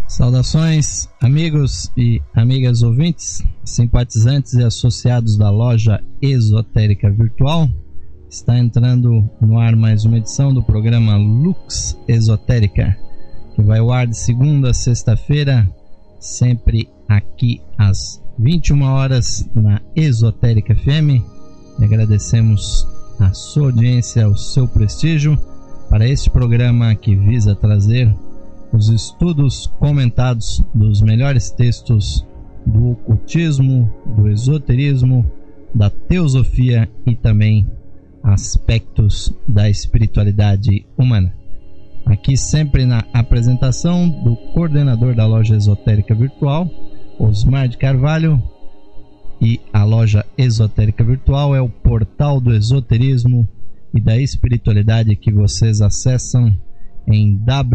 Saudações, amigos e amigas ouvintes, simpatizantes e associados da loja Esotérica Virtual. Está entrando no ar mais uma edição do programa Lux Esotérica, que vai ao ar de segunda a sexta-feira, sempre aqui às 21 horas na Esotérica FM. E agradecemos a sua audiência, o seu prestígio para este programa que visa trazer os estudos comentados dos melhores textos do ocultismo, do esoterismo, da teosofia e também aspectos da espiritualidade humana. Aqui sempre na apresentação do coordenador da loja Esotérica Virtual, Osmar de Carvalho, e a loja Esotérica Virtual é o portal do esoterismo e da espiritualidade que vocês acessam em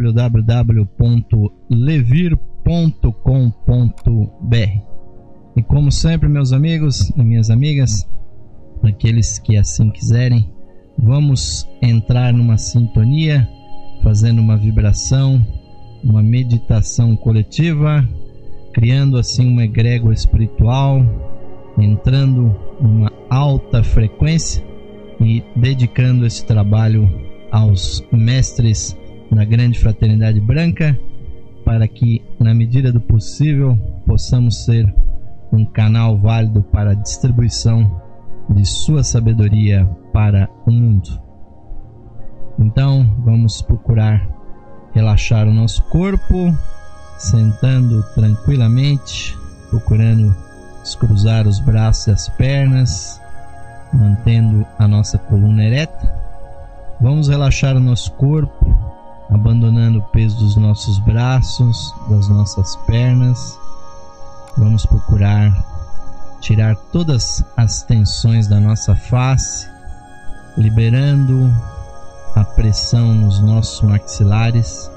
www.levir.com.br. E como sempre, meus amigos e minhas amigas, aqueles que assim quiserem, vamos entrar numa sintonia, fazendo uma vibração, uma meditação coletiva, criando assim uma egrégora espiritual, entrando numa alta frequência e dedicando esse trabalho aos mestres da grande fraternidade branca, para que na medida do possível possamos ser um canal válido para a distribuição de sua sabedoria para o mundo. Então vamos procurar relaxar o nosso corpo, sentando tranquilamente, procurando descruzar os braços e as pernas, mantendo a nossa coluna ereta. Vamos relaxar o nosso corpo, abandonando o peso dos nossos braços, das nossas pernas. Vamos procurar tirar todas as tensões da nossa face, liberando a pressão nos nossos maxilares.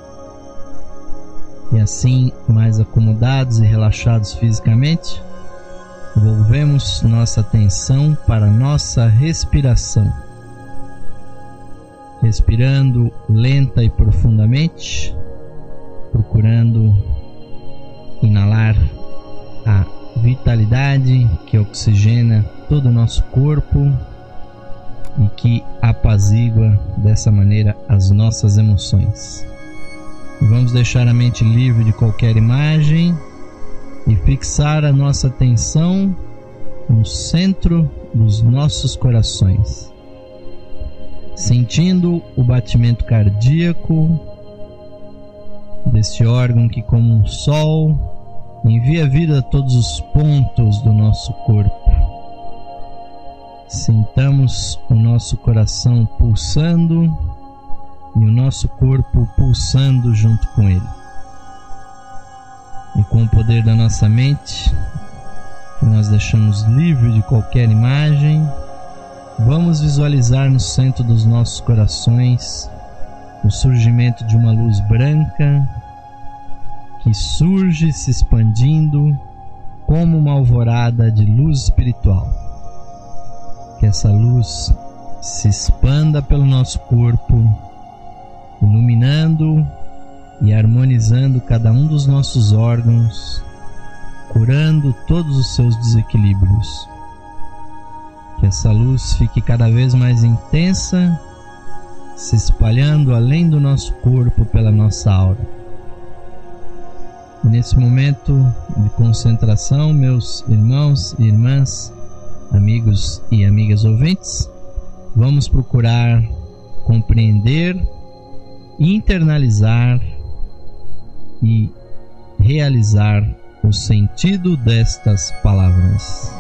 E assim, mais acomodados e relaxados fisicamente, volvemos nossa atenção para a nossa respiração. Respirando lenta e profundamente, procurando inalar a vitalidade que oxigena todo o nosso corpo e que apazigua dessa maneira as nossas emoções. E vamos deixar a mente livre de qualquer imagem e fixar a nossa atenção no centro dos nossos corações, sentindo o batimento cardíaco deste órgão que, como um sol, envia vida a todos os pontos do nosso corpo. Sintamos o nosso coração pulsando e o nosso corpo pulsando junto com ele. E com o poder da nossa mente, que nós deixamos livre de qualquer imagem, vamos visualizar no centro dos nossos corações o surgimento de uma luz branca que surge se expandindo como uma alvorada de luz espiritual. Que essa luz se expanda pelo nosso corpo, iluminando e harmonizando cada um dos nossos órgãos, curando todos os seus desequilíbrios. Que essa luz fique cada vez mais intensa, se espalhando além do nosso corpo pela nossa aura. E nesse momento de concentração, meus irmãos e irmãs, amigos e amigas ouvintes, vamos procurar compreender, internalizar e realizar o sentido destas palavras.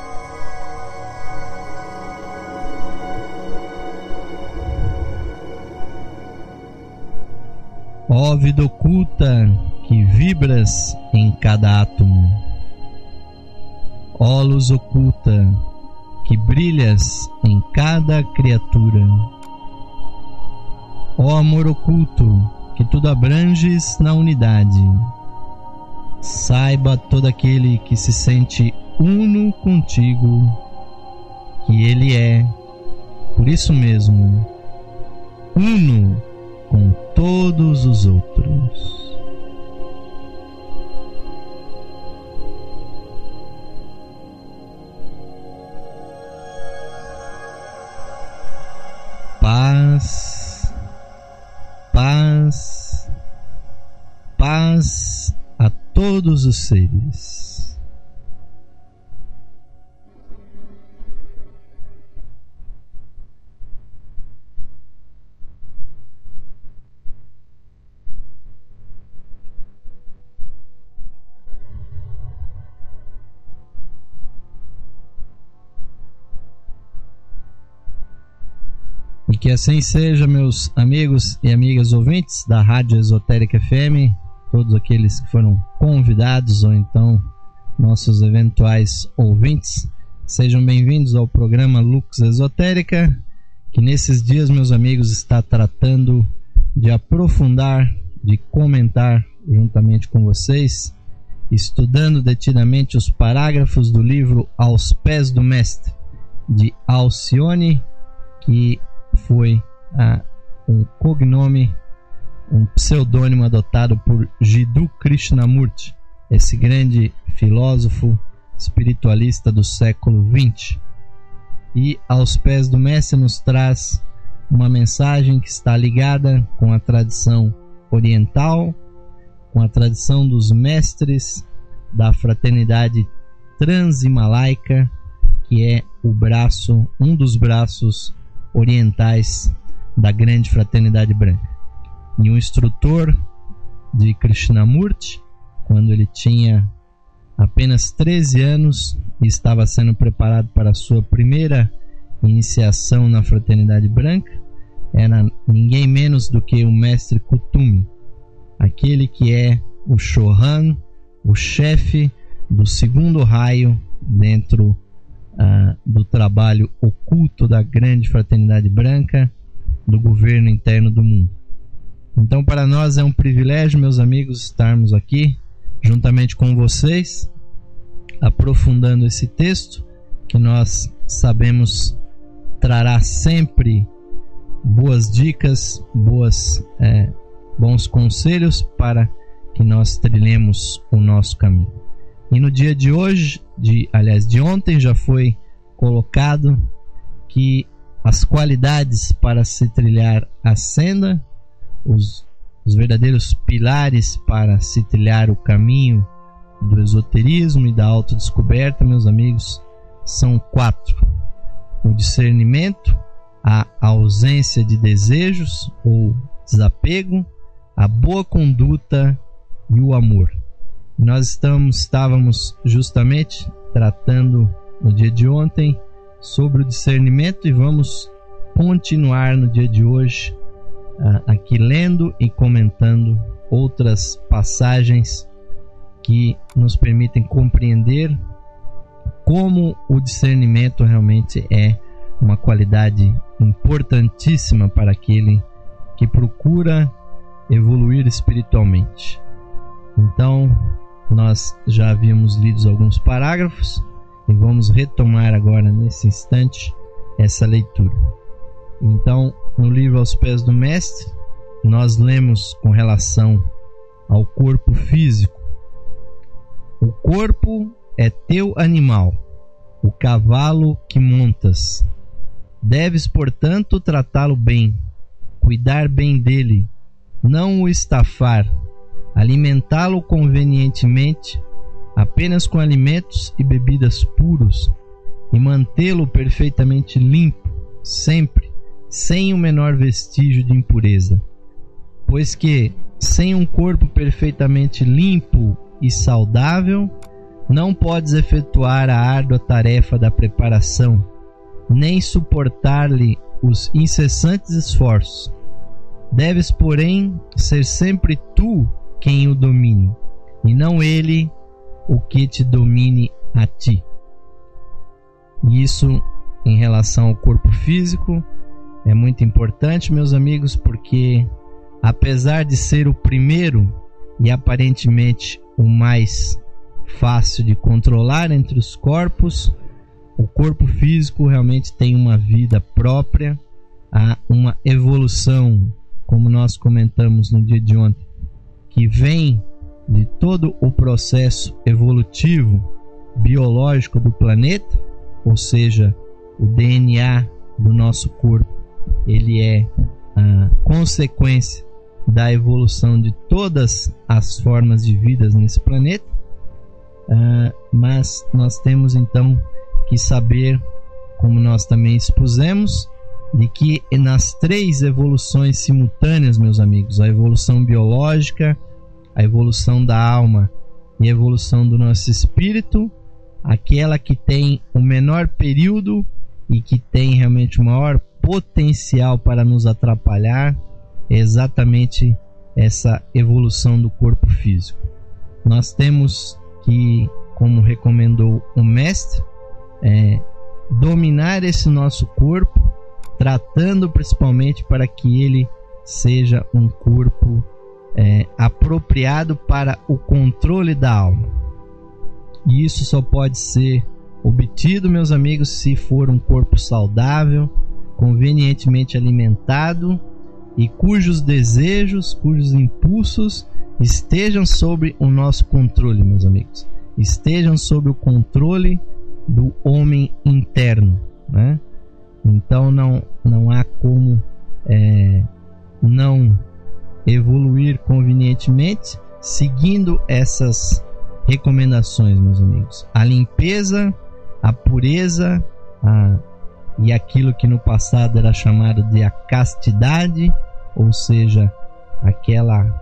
Ó vida oculta que vibras em cada átomo, ó luz oculta que brilhas em cada criatura, ó amor oculto que tudo abranges na unidade, saiba todo aquele que se sente uno contigo que ele é, por isso mesmo, uno com todos os outros. paz a todos os seres. E que assim seja, meus amigos e amigas ouvintes da Rádio Esotérica FM, todos aqueles que foram convidados ou então nossos eventuais ouvintes, sejam bem-vindos ao programa Lux Esotérica, que nesses dias, meus amigos, está tratando de aprofundar, de comentar juntamente com vocês, estudando detidamente os parágrafos do livro Aos Pés do Mestre, de Alcione, que foi um cognome, um pseudônimo adotado por Jiddu Krishnamurti, esse grande filósofo espiritualista do século XX. E Aos Pés do Mestre nos traz uma mensagem que está ligada com a tradição oriental, com a tradição dos mestres da fraternidade transhimalaika, que é um dos braços orientais da grande fraternidade branca. E um instrutor de Krishnamurti, quando ele tinha apenas 13 anos e estava sendo preparado para a sua primeira iniciação na fraternidade branca, era ninguém menos do que o mestre Kutumi, aquele que é o Shohan, o chefe do segundo raio dentro do trabalho oculto da grande fraternidade branca, do governo interno do mundo. Então, para nós é um privilégio, meus amigos, estarmos aqui juntamente com vocês, aprofundando esse texto que nós sabemos trará sempre boas dicas, bons conselhos para que nós trilhemos o nosso caminho. E no dia de hoje, de ontem, já foi colocado que as qualidades para se trilhar a senda, os verdadeiros pilares para se trilhar o caminho do esoterismo e da autodescoberta, meus amigos, são 4. O discernimento, a ausência de desejos ou desapego, a boa conduta e o amor. Nós estávamos justamente tratando no dia de ontem sobre o discernimento e vamos continuar no dia de hoje aqui lendo e comentando outras passagens que nos permitem compreender como o discernimento realmente é uma qualidade importantíssima para aquele que procura evoluir espiritualmente. Então, nós já havíamos lido alguns parágrafos e vamos retomar agora, nesse instante, essa leitura. Então, no livro Aos Pés do Mestre, nós lemos com relação ao corpo físico. O corpo é teu animal, o cavalo que montas. Deves, portanto, tratá-lo bem, cuidar bem dele, não o estafar, alimentá-lo convenientemente, apenas com alimentos e bebidas puros, e mantê-lo perfeitamente limpo, sempre, sem o menor vestígio de impureza. Pois que, sem um corpo perfeitamente limpo e saudável, não podes efetuar a árdua tarefa da preparação, nem suportar-lhe os incessantes esforços. Deves, porém, ser sempre tu quem o domine, e não ele o que te domine a ti. E isso, em relação ao corpo físico, é muito importante, meus amigos, porque apesar de ser o primeiro e aparentemente o mais fácil de controlar entre os corpos, o corpo físico realmente tem uma vida própria, há uma evolução, como nós comentamos no dia de ontem, que vem de todo o processo evolutivo biológico do planeta, ou seja, o DNA do nosso corpo, ele é a consequência da evolução de todas as formas de vida nesse planeta, mas nós temos então que saber, como nós também expusemos, de que nas 3 evoluções simultâneas, meus amigos, a evolução biológica, a evolução da alma e a evolução do nosso espírito, aquela que tem o menor período e que tem realmente o maior potencial para nos atrapalhar é exatamente essa evolução do corpo físico. Nós temos que, como recomendou o mestre, dominar esse nosso corpo, tratando principalmente para que ele seja um corpo apropriado para o controle da alma. E isso só pode ser obtido, meus amigos, se for um corpo saudável, convenientemente alimentado e cujos desejos, cujos impulsos estejam sob o nosso controle, meus amigos. Estejam sob o controle do homem interno, né? Então não há como não evoluir convenientemente seguindo essas recomendações, meus amigos. A limpeza, a pureza, e aquilo que no passado era chamado de a castidade, ou seja, aquela,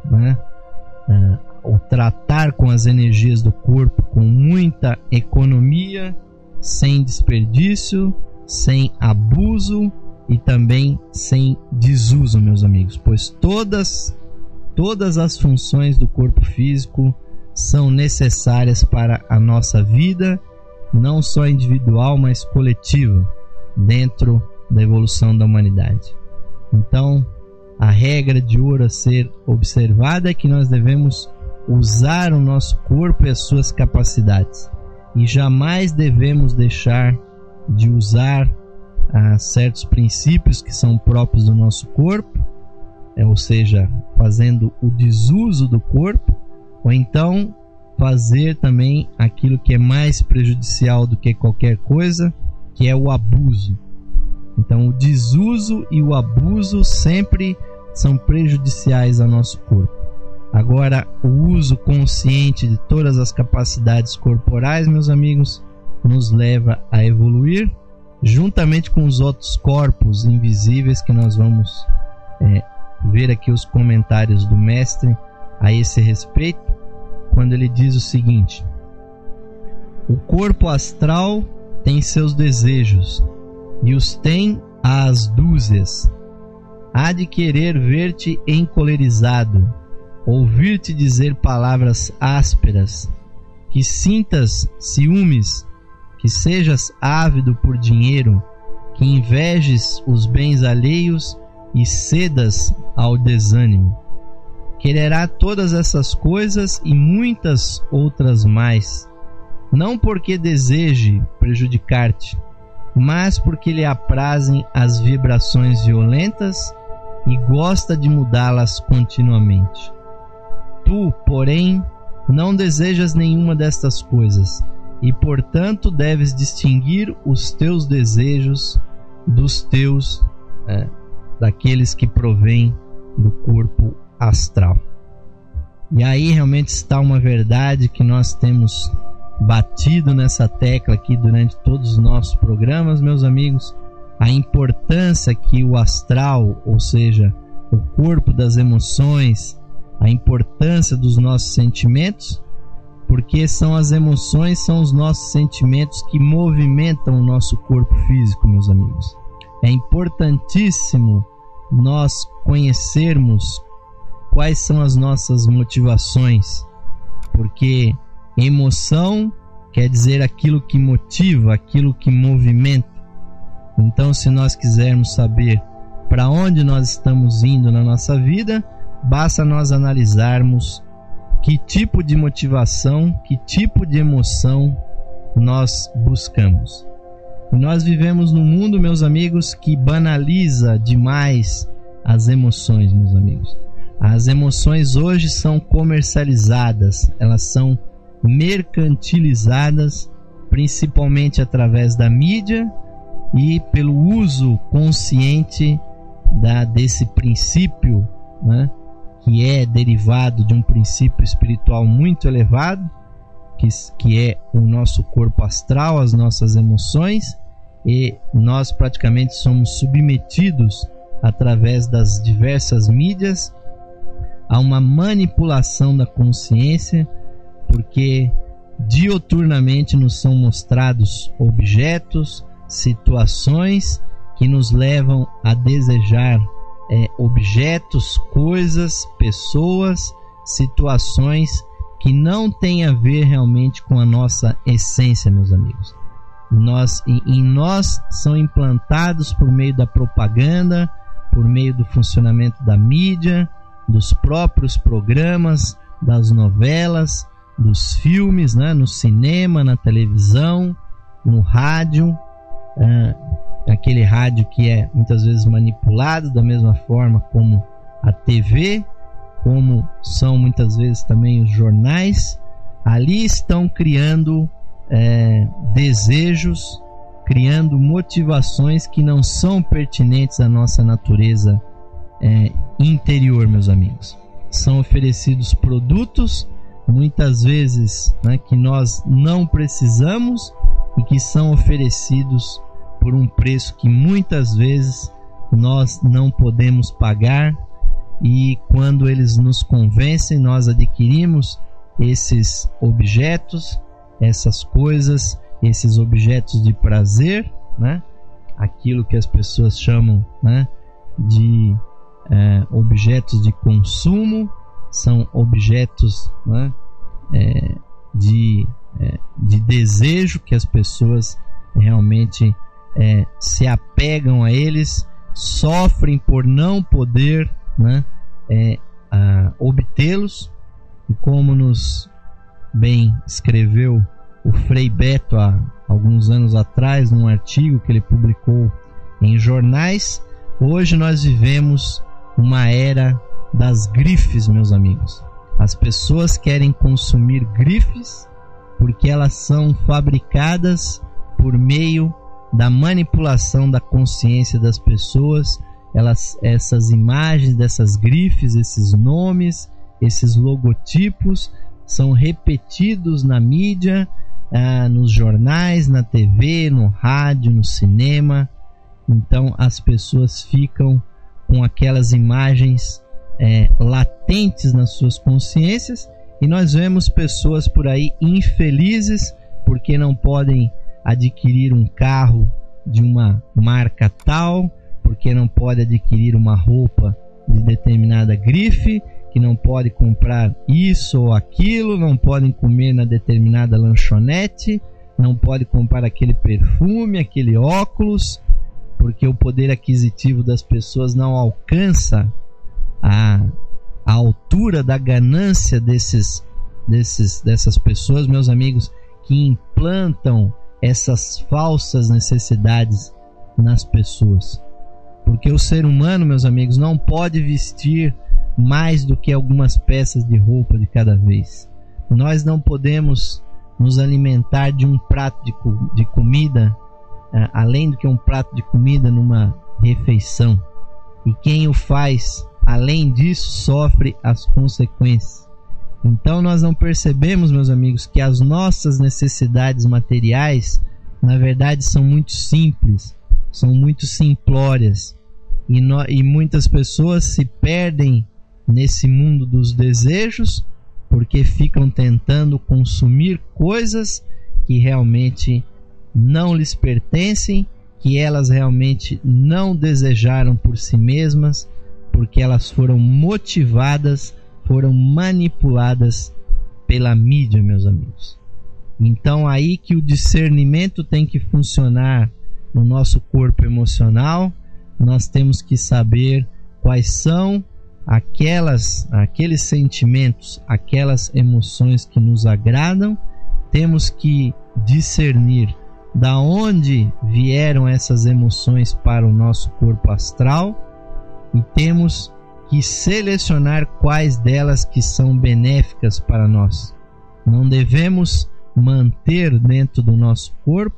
o tratar com as energias do corpo com muita economia, sem desperdício, sem abuso e também sem desuso, meus amigos, pois todas as funções do corpo físico são necessárias para a nossa vida, não só individual, mas coletiva, dentro da evolução da humanidade. Então, a regra de ouro a ser observada é que nós devemos usar o nosso corpo e as suas capacidades, e jamais devemos deixar de usar certos princípios que são próprios do nosso corpo, ou seja, fazendo o desuso do corpo, ou então fazer também aquilo que é mais prejudicial do que qualquer coisa, que é o abuso. Então, o desuso e o abuso sempre são prejudiciais ao nosso corpo. Agora, o uso consciente de todas as capacidades corporais, meus amigos, nos leva a evoluir, juntamente com os outros corpos invisíveis que nós vamos ver aqui os comentários do mestre a esse respeito, quando ele diz o seguinte: o corpo astral tem seus desejos, e os tem às dúzias. Há de querer ver-te encolerizado, ouvir-te dizer palavras ásperas, que sintas ciúmes, que sejas ávido por dinheiro, que invejes os bens alheios e cedas ao desânimo. Quererá todas essas coisas e muitas outras mais, não porque deseje prejudicar-te, mas porque lhe aprazem as vibrações violentas e gosta de mudá-las continuamente. Tu, porém, não desejas nenhuma destas coisas, e portanto deves distinguir os teus desejos dos teus, daqueles que provêm do corpo astral. E aí realmente está uma verdade que nós temos batido nessa tecla aqui durante todos os nossos programas, meus amigos, a importância que o astral, ou seja, o corpo das emoções, a importância dos nossos sentimentos, porque são as emoções, são os nossos sentimentos que movimentam o nosso corpo físico, meus amigos. É importantíssimo nós conhecermos quais são as nossas motivações, porque emoção quer dizer aquilo que motiva, aquilo que movimenta. Então, se nós quisermos saber para onde nós estamos indo na nossa vida, basta nós analisarmos que tipo de motivação, que tipo de emoção nós buscamos. E nós vivemos num mundo, meus amigos, que banaliza demais as emoções, meus amigos. As emoções hoje são comercializadas, elas são mercantilizadas, principalmente através da mídia e pelo uso consciente desse princípio, que é derivado de um princípio espiritual muito elevado, que é o nosso corpo astral, as nossas emoções, e nós praticamente somos submetidos através das diversas mídias a uma manipulação da consciência, porque dioturnamente nos são mostrados objetos, situações que nos levam a desejar objetos, coisas, pessoas, situações que não têm a ver realmente com a nossa essência, meus amigos. Em nós são implantados por meio da propaganda, por meio do funcionamento da mídia, dos próprios programas, das novelas, dos filmes, né? No cinema, na televisão, no rádio, aquele rádio que é muitas vezes manipulado da mesma forma como a TV, como são muitas vezes também os jornais. Ali estão criando desejos, criando motivações que não são pertinentes à nossa natureza interior, meus amigos. São oferecidos produtos, muitas vezes, né, que nós não precisamos e que são oferecidos por um preço que muitas vezes nós não podemos pagar, e quando eles nos convencem, nós adquirimos esses objetos, essas coisas, esses objetos de prazer, né? Aquilo que as pessoas chamam, né, de objetos de consumo, são objetos, né, de desejo, que as pessoas realmente se apegam a eles, sofrem por não poder, né, obtê-los. E como nos bem escreveu o Frei Beto há alguns anos atrás, num artigo que ele publicou em jornais, hoje nós vivemos uma era das grifes, meus amigos. As pessoas querem consumir grifes porque elas são fabricadas por meio da manipulação da consciência das pessoas. Essas imagens dessas grifes, esses nomes, esses logotipos são repetidos na mídia, nos jornais, na TV, no rádio, no cinema. Então as pessoas ficam com aquelas imagens latentes nas suas consciências, e nós vemos pessoas por aí infelizes porque não podem adquirir um carro de uma marca tal, porque não pode adquirir uma roupa de determinada grife, que não pode comprar isso ou aquilo, não podem comer na determinada lanchonete, não pode comprar aquele perfume, aquele óculos, porque o poder aquisitivo das pessoas não alcança a altura da ganância dessas pessoas, meus amigos, que implantam essas falsas necessidades nas pessoas. Porque o ser humano, meus amigos, não pode vestir mais do que algumas peças de roupa de cada vez. Nós não podemos nos alimentar de um prato de comida, além do que um prato de comida numa refeição. E quem o faz, além disso, sofre as consequências. Então nós não percebemos, meus amigos, que as nossas necessidades materiais, na verdade, são muito simples, são muito simplórias. E muitas pessoas se perdem nesse mundo dos desejos porque ficam tentando consumir coisas que realmente não lhes pertencem, que elas realmente não desejaram por si mesmas, porque elas foram motivadas, foram manipuladas pela mídia, meus amigos. Então aí que o discernimento tem que funcionar no nosso corpo emocional. Nós temos que saber quais são aqueles sentimentos, aquelas emoções que nos agradam. Temos que discernir da onde vieram essas emoções para o nosso corpo astral, e temos que selecionar quais delas que são benéficas para nós. Não devemos manter dentro do nosso corpo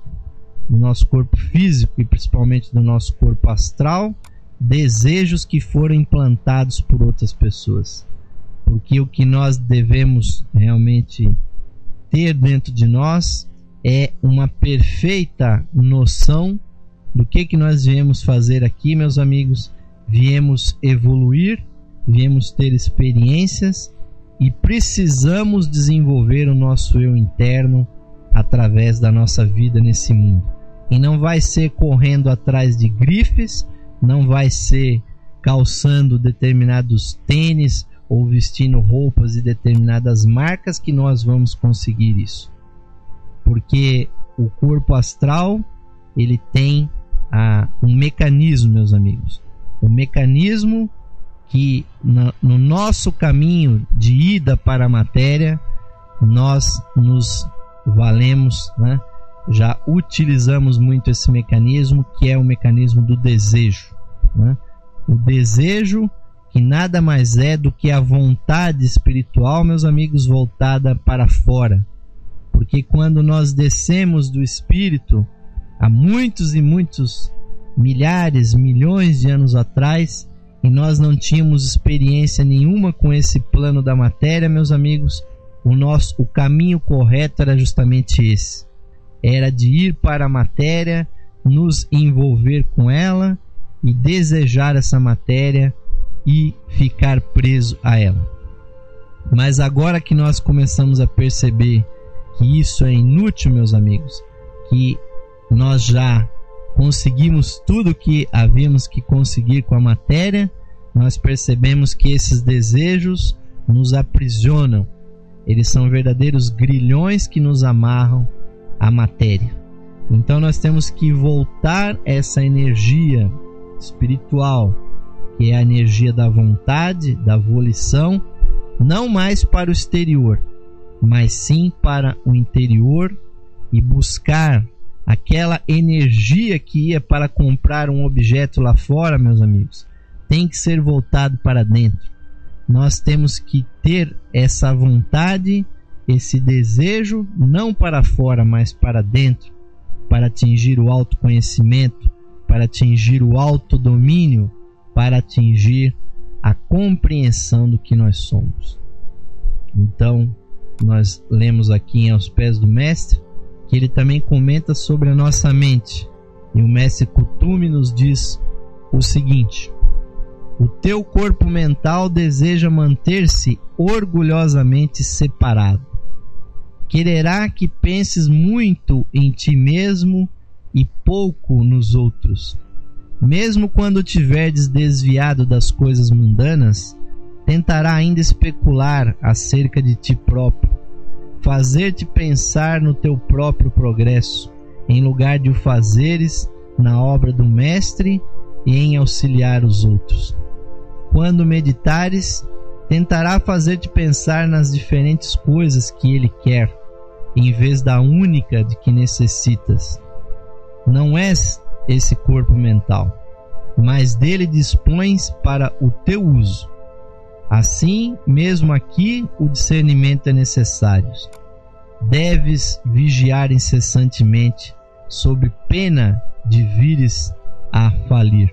físico e principalmente do nosso corpo astral, desejos que foram implantados por outras pessoas. porque o que nós devemos realmente ter dentro de nós é uma perfeita noção do que nós viemos fazer aqui, meus amigos. Viemos evoluir, viemos ter experiências e precisamos desenvolver o nosso eu interno através da nossa vida nesse mundo. E não vai ser correndo atrás de grifes, não vai ser calçando determinados tênis ou vestindo roupas de determinadas marcas que nós vamos conseguir isso. Porque o corpo astral, ele tem um mecanismo, meus amigos. Um mecanismo que no nosso caminho de ida para a matéria, nós nos valemos, né? Já utilizamos muito esse mecanismo, que é o mecanismo do desejo, né? O desejo, que nada mais é do que a vontade espiritual, meus amigos, voltada para fora. Porque quando nós descemos do espírito, há muitos e muitos milhares, milhões de anos atrás, e nós não tínhamos experiência nenhuma com esse plano da matéria, meus amigos, o caminho correto era justamente esse. Era de ir para a matéria, nos envolver com ela e desejar essa matéria e ficar preso a ela. Mas agora que nós começamos a perceber que isso é inútil, meus amigos, que nós já conseguimos tudo que havíamos que conseguir com a matéria, nós percebemos que esses desejos nos aprisionam. Eles são verdadeiros grilhões que nos amarram à matéria. Então nós temos que voltar essa energia espiritual, que é a energia da vontade, da volição, não mais para o exterior, mas sim para o interior, e buscar aquela energia que ia para comprar um objeto lá fora, meus amigos, tem que ser voltado para dentro. Nós temos que ter essa vontade, esse desejo, não para fora, mas para dentro, para atingir o autoconhecimento, para atingir o autodomínio, para atingir a compreensão do que nós somos. Então, nós lemos aqui em Aos Pés do Mestre, que ele também comenta sobre a nossa mente. E o Mestre Kuthumi nos diz o seguinte: o teu corpo mental deseja manter-se orgulhosamente separado. Quererá que penses muito em ti mesmo e pouco nos outros. Mesmo quando tiveres desviado das coisas mundanas, tentará ainda especular acerca de ti próprio, fazer-te pensar no teu próprio progresso, em lugar de o fazeres na obra do Mestre e em auxiliar os outros. Quando meditares, tentará fazer-te pensar nas diferentes coisas que ele quer, em vez da única de que necessitas. Não és esse corpo mental, mas dele dispões para o teu uso. Assim, mesmo aqui, o discernimento é necessário. Deves vigiar incessantemente, sob pena de vires a falir.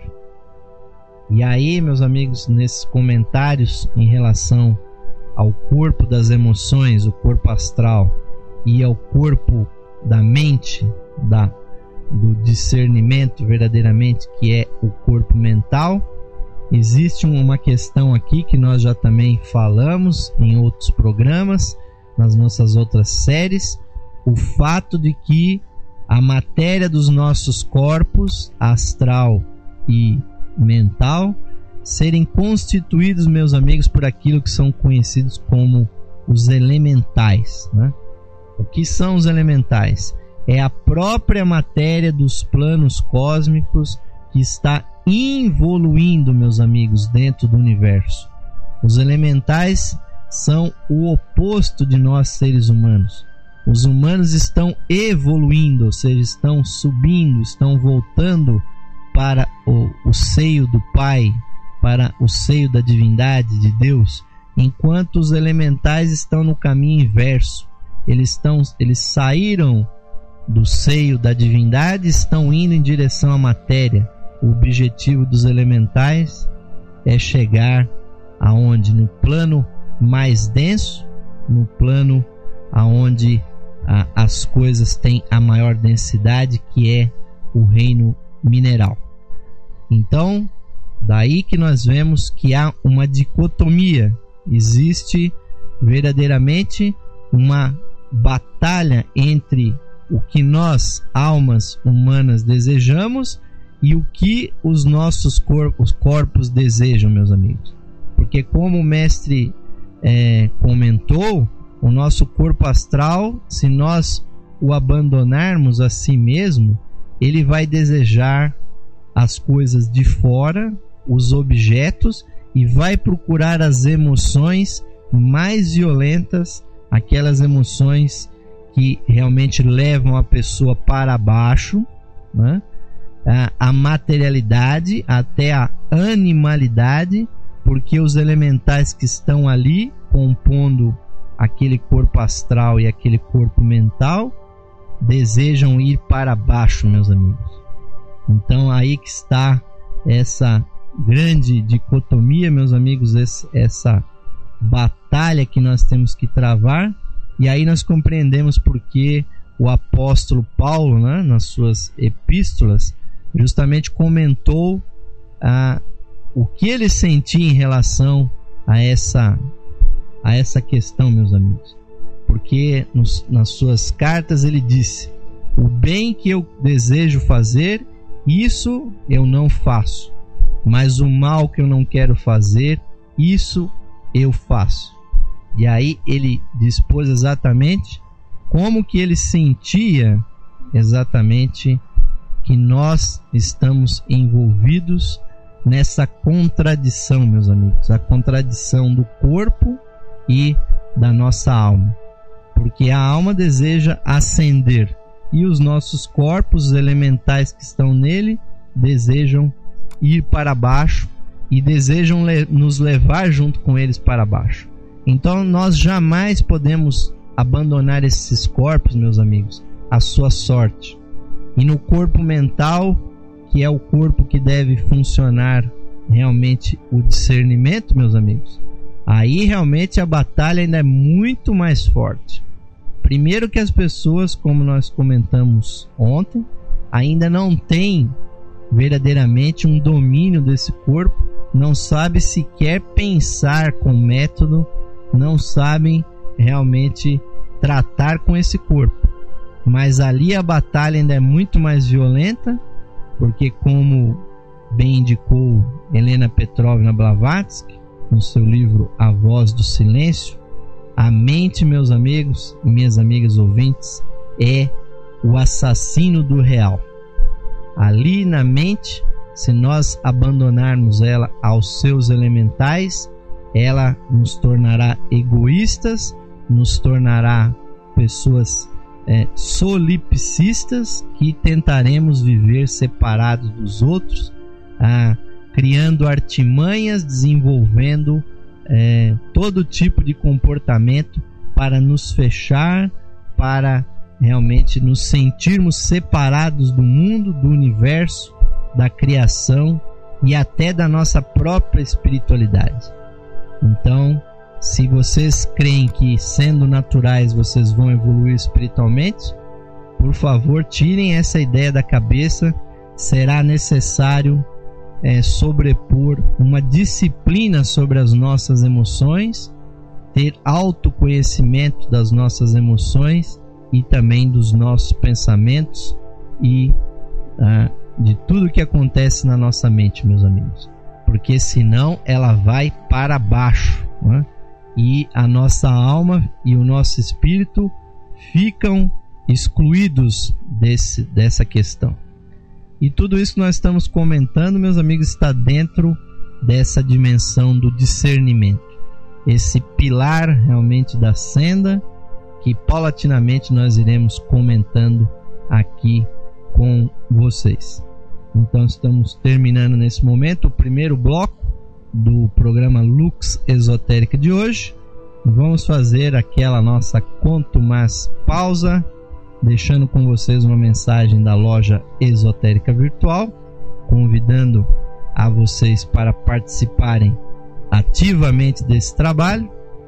E aí, meus amigos, nesses comentários em relação ao corpo das emoções, o corpo astral, e ao corpo da mente, do discernimento verdadeiramente, que é o corpo mental, existe uma questão aqui que nós já também falamos em outros programas, nas nossas outras séries, o fato de que a matéria dos nossos corpos, astral e mental, serem constituídos, meus amigos, por aquilo que são conhecidos como os elementais, né? O que são os elementais? É a própria matéria dos planos cósmicos que está evoluindo, meus amigos, dentro do universo. Os elementais são o oposto de nós, seres humanos. Os humanos estão evoluindo, ou seja, estão subindo, estão voltando para o seio do Pai, para o seio da divindade de Deus, enquanto os elementais estão no caminho inverso. Eles saíram do seio da divindade, estão indo em direção à matéria. O objetivo dos elementais é chegar aonde? No plano mais denso, no plano aonde as coisas têm a maior densidade, que é o reino mineral. Então, daí que nós vemos que há uma dicotomia, existe verdadeiramente uma batalha entre o que nós, almas humanas, desejamos e o que os nossos corpos desejam, meus amigos. Porque como o mestre comentou, o nosso corpo astral, se nós o abandonarmos a si mesmo, ele vai desejar as coisas de fora, os objetos, e vai procurar as emoções mais violentas, aquelas emoções que realmente levam a pessoa para baixo, né? A materialidade até a animalidade, porque os elementais que estão ali compondo aquele corpo astral e aquele corpo mental desejam ir para baixo, meus amigos. Então aí que está essa grande dicotomia, meus amigos, essa batalha que nós temos que travar. E aí nós compreendemos porque o apóstolo Paulo, né, nas suas epístolas, justamente comentou o que ele sentia em relação a essa questão, meus amigos. Porque nas suas cartas ele disse: o bem que eu desejo fazer, isso eu não faço, mas o mal que eu não quero fazer, isso eu faço. E aí ele dispôs exatamente como que ele sentia exatamente que nós estamos envolvidos nessa contradição, meus amigos, a contradição do corpo e da nossa alma. Porque a alma deseja ascender e os nossos corpos, os elementais que estão nele, desejam ir para baixo e desejam nos levar junto com eles para baixo. Então nós jamais podemos abandonar esses corpos, meus amigos, à sua sorte. E no corpo mental, que é o corpo que deve funcionar realmente o discernimento, meus amigos, aí realmente a batalha ainda é muito mais forte. Primeiro que as pessoas, como nós comentamos ontem, ainda não têm verdadeiramente um domínio desse corpo, não sabem sequer pensar com método, não sabem realmente tratar com esse corpo. Mas ali a batalha ainda é muito mais violenta, porque como bem indicou Helena Petrovna Blavatsky no seu livro A Voz do Silêncio, a mente, meus amigos e minhas amigas ouvintes, é o assassino do real. Ali na mente, se nós abandonarmos ela aos seus elementais, ela nos tornará egoístas, nos tornará pessoas solipsistas, que tentaremos viver separados dos outros, criando artimanhas, desenvolvendo todo tipo de comportamento para nos fechar, para realmente nos sentirmos separados do mundo, do universo, da criação e até da nossa própria espiritualidade. Então, se vocês creem que sendo naturais vocês vão evoluir espiritualmente, por favor, tirem essa ideia da cabeça. Será necessário sobrepor uma disciplina sobre as nossas emoções, ter autoconhecimento das nossas emoções e também dos nossos pensamentos e de tudo que acontece na nossa mente, meus amigos, porque senão ela vai para baixo, né? E a nossa alma e o nosso espírito ficam excluídos dessa questão. E tudo isso que nós estamos comentando, meus amigos, está dentro dessa dimensão do discernimento, esse pilar realmente da senda, que paulatinamente nós iremos comentando aqui com vocês. Então estamos terminando nesse momento o primeiro bloco do programa Lux Esotérica de hoje. Vamos fazer aquela nossa contumaz pausa, deixando com vocês uma mensagem da loja Esotérica Virtual, convidando a vocês para participarem ativamente desse trabalho.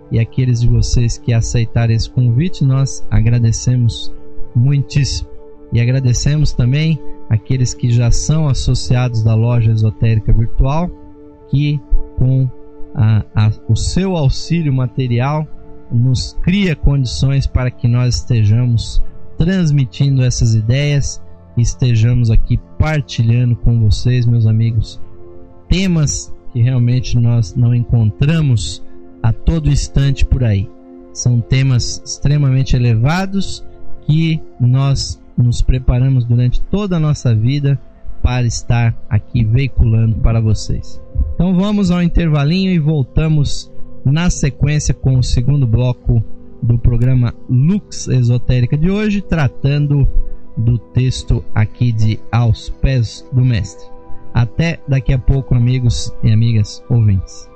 e aqueles de vocês que aceitarem esse convite, nós agradecemos muitíssimo. E agradecemos também aqueles que já são associados da Loja Esotérica Virtual, que com o seu auxílio material nos cria condições para que nós estejamos transmitindo essas ideias e estejamos aqui partilhando com vocês, meus amigos, temas que realmente nós não encontramos a todo instante por aí. São temas extremamente elevados que nós nos preparamos durante toda a nossa vida para estar aqui veiculando para vocês. Então vamos ao intervalinho e voltamos na sequência com o segundo bloco do programa Lux Esotérica de hoje, tratando do texto aqui de Aos Pés do Mestre. Até daqui a pouco, amigos e amigas ouvintes.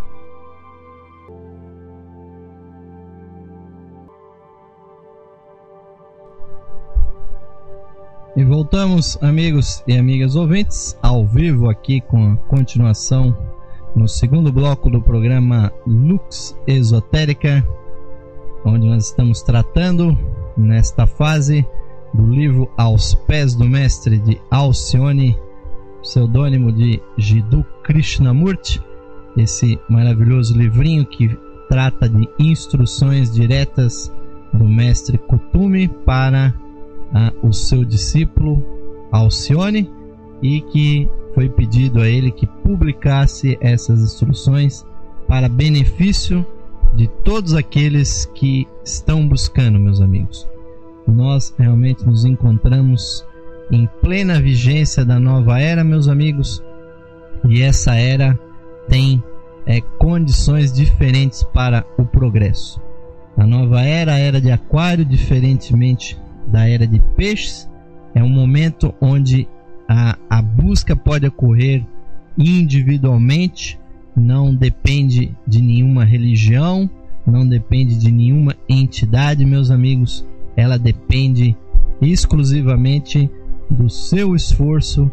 E voltamos, amigos e amigas ouvintes, ao vivo aqui com a continuação no segundo bloco do programa Lux Esotérica, onde nós estamos tratando nesta fase do livro Aos Pés do Mestre de Alcione, pseudônimo de Jiddu Krishnamurti, esse maravilhoso livrinho que trata de instruções diretas do mestre Kuthumi para o seu discípulo Alcione, e que foi pedido a ele que publicasse essas instruções para benefício de todos aqueles que estão buscando, meus amigos. Nós realmente nos encontramos em plena vigência da nova era, meus amigos, e essa era tem condições diferentes para o progresso. A nova era, a era de Aquário, diferentemente da era de Peixes, é um momento onde a busca pode ocorrer individualmente, não depende de nenhuma religião, não depende de nenhuma entidade, meus amigos. Ela depende exclusivamente do seu esforço,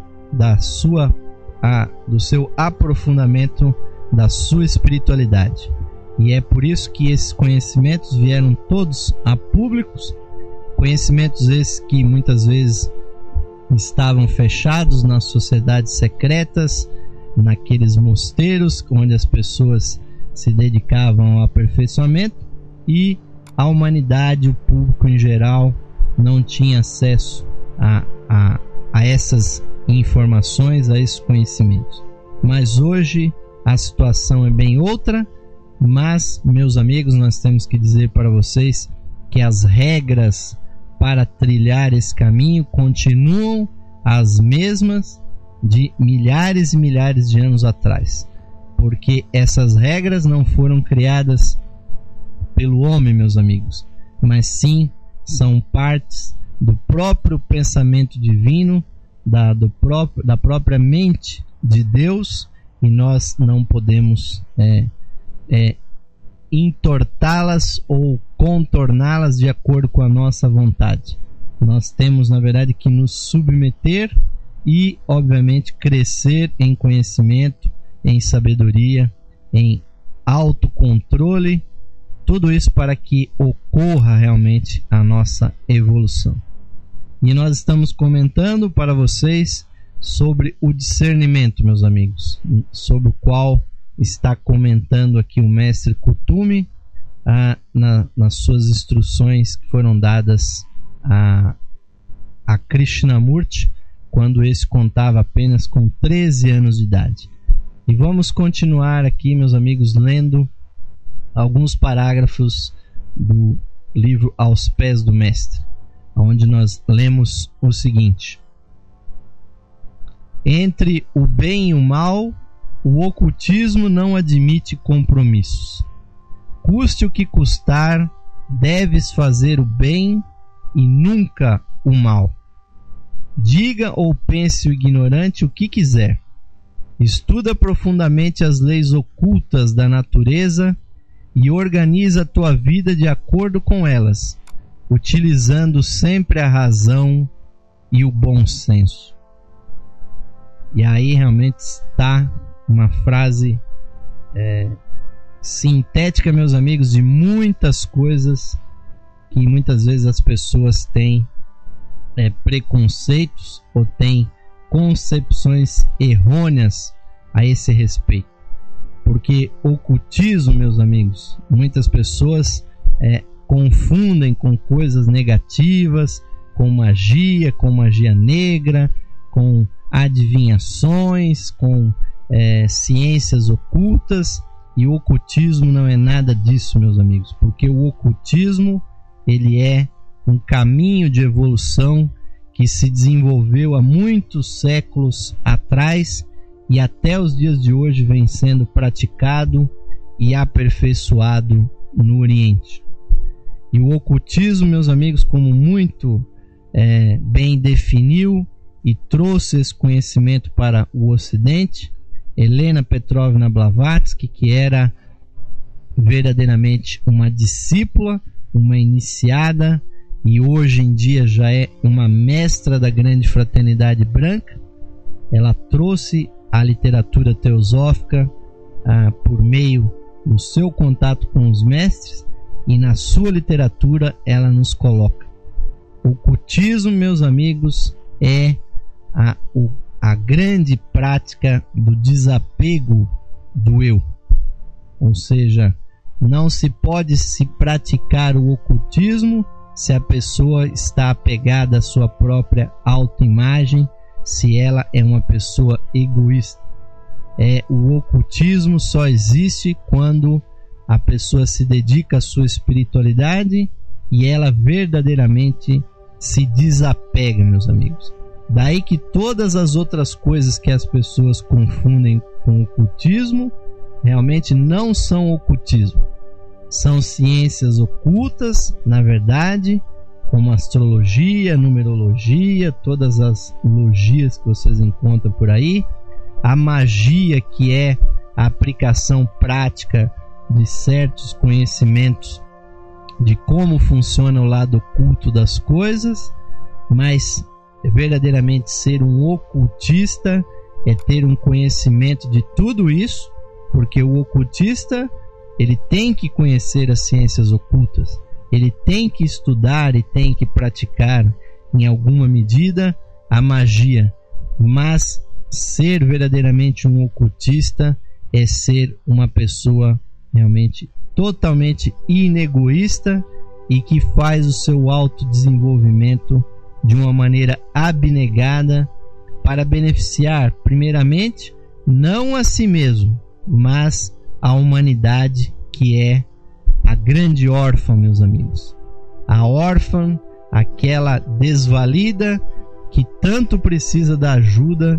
do seu aprofundamento, da sua espiritualidade. E é por isso que esses conhecimentos vieram todos a públicos, conhecimentos esses que muitas vezes estavam fechados nas sociedades secretas, naqueles mosteiros onde as pessoas se dedicavam ao aperfeiçoamento, e a humanidade, o público em geral, não tinha acesso a essas informações, a esses conhecimentos. Mas hoje a situação é bem outra, mas, meus amigos, nós temos que dizer para vocês que as regras para trilhar esse caminho continuam as mesmas de milhares e milhares de anos atrás, porque essas regras não foram criadas pelo homem, meus amigos, mas sim são partes do próprio pensamento divino, da própria mente de Deus, e nós não podemos entortá-las ou contorná-las de acordo com a nossa vontade. Nós temos, na verdade, que nos submeter e, obviamente, crescer em conhecimento, em sabedoria, em autocontrole, tudo isso para que ocorra realmente a nossa evolução. E nós estamos comentando para vocês sobre o discernimento, meus amigos, sobre o qual está comentando aqui o mestre Kuthumi nas suas instruções que foram dadas a Krishnamurti quando esse contava apenas com 13 anos de idade. E vamos continuar aqui, meus amigos, lendo alguns parágrafos do livro Aos Pés do Mestre, onde nós lemos o seguinte: entre o bem e o mal, o ocultismo não admite compromissos. Custe o que custar, deves fazer o bem e nunca o mal. Diga ou pense o ignorante o que quiser. Estuda profundamente as leis ocultas da natureza e organiza a tua vida de acordo com elas, utilizando sempre a razão e o bom senso. E aí realmente está uma frase sintética, meus amigos, de muitas coisas que muitas vezes as pessoas têm preconceitos ou têm concepções errôneas a esse respeito. Porque ocultismo, meus amigos, muitas pessoas confundem com coisas negativas, com magia negra, com adivinhações, com ciências ocultas, e o ocultismo não é nada disso, meus amigos, porque o ocultismo ele é um caminho de evolução que se desenvolveu há muitos séculos atrás e até os dias de hoje vem sendo praticado e aperfeiçoado no Oriente. E o ocultismo, meus amigos, como muito bem definiu e trouxe esse conhecimento para o Ocidente, Helena Petrovna Blavatsky, que era verdadeiramente uma discípula, uma iniciada, e hoje em dia já é uma mestra da grande fraternidade branca. Ela trouxe a literatura teosófica por meio do seu contato com os mestres, e na sua literatura ela nos coloca. O ocultismo, meus amigos, é a grande prática do desapego do eu. Ou seja, não se pode se praticar o ocultismo se a pessoa está apegada à sua própria autoimagem, se ela é uma pessoa egoísta. O ocultismo só existe quando a pessoa se dedica à sua espiritualidade e ela verdadeiramente se desapega, meus amigos. Daí que todas as outras coisas que as pessoas confundem com ocultismo realmente não são ocultismo. São ciências ocultas, na verdade, como astrologia, numerologia, todas as logias que vocês encontram por aí. A magia, que é a aplicação prática de certos conhecimentos de como funciona o lado oculto das coisas, mas verdadeiramente ser um ocultista é ter um conhecimento de tudo isso, porque o ocultista ele tem que conhecer as ciências ocultas, ele tem que estudar e tem que praticar em alguma medida a magia, mas ser verdadeiramente um ocultista é ser uma pessoa realmente totalmente inegoísta e que faz o seu autodesenvolvimento de uma maneira abnegada para beneficiar, primeiramente, não a si mesmo, mas a humanidade, que é a grande órfã, meus amigos. A órfã, aquela desvalida que tanto precisa da ajuda